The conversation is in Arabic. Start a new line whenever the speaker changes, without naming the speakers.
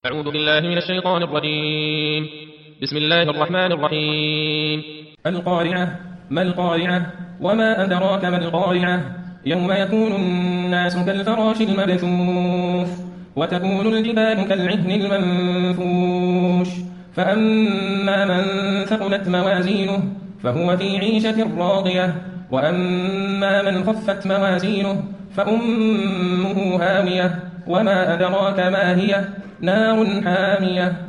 أعوذ بالله من الشيطان الرجيم. بسم الله الرحمن الرحيم.
القارعة. ما القارعة؟ وما أدراك ما القارعة؟ يوم يكون الناس كالفراش المبثوث وتكون الجبال كالعهن المنفوش فأما من ثقلت موازينه فهو في عيشة راضية وأما من خفت موازينه فأمه هاوية وما أدراك ما هي نار حامية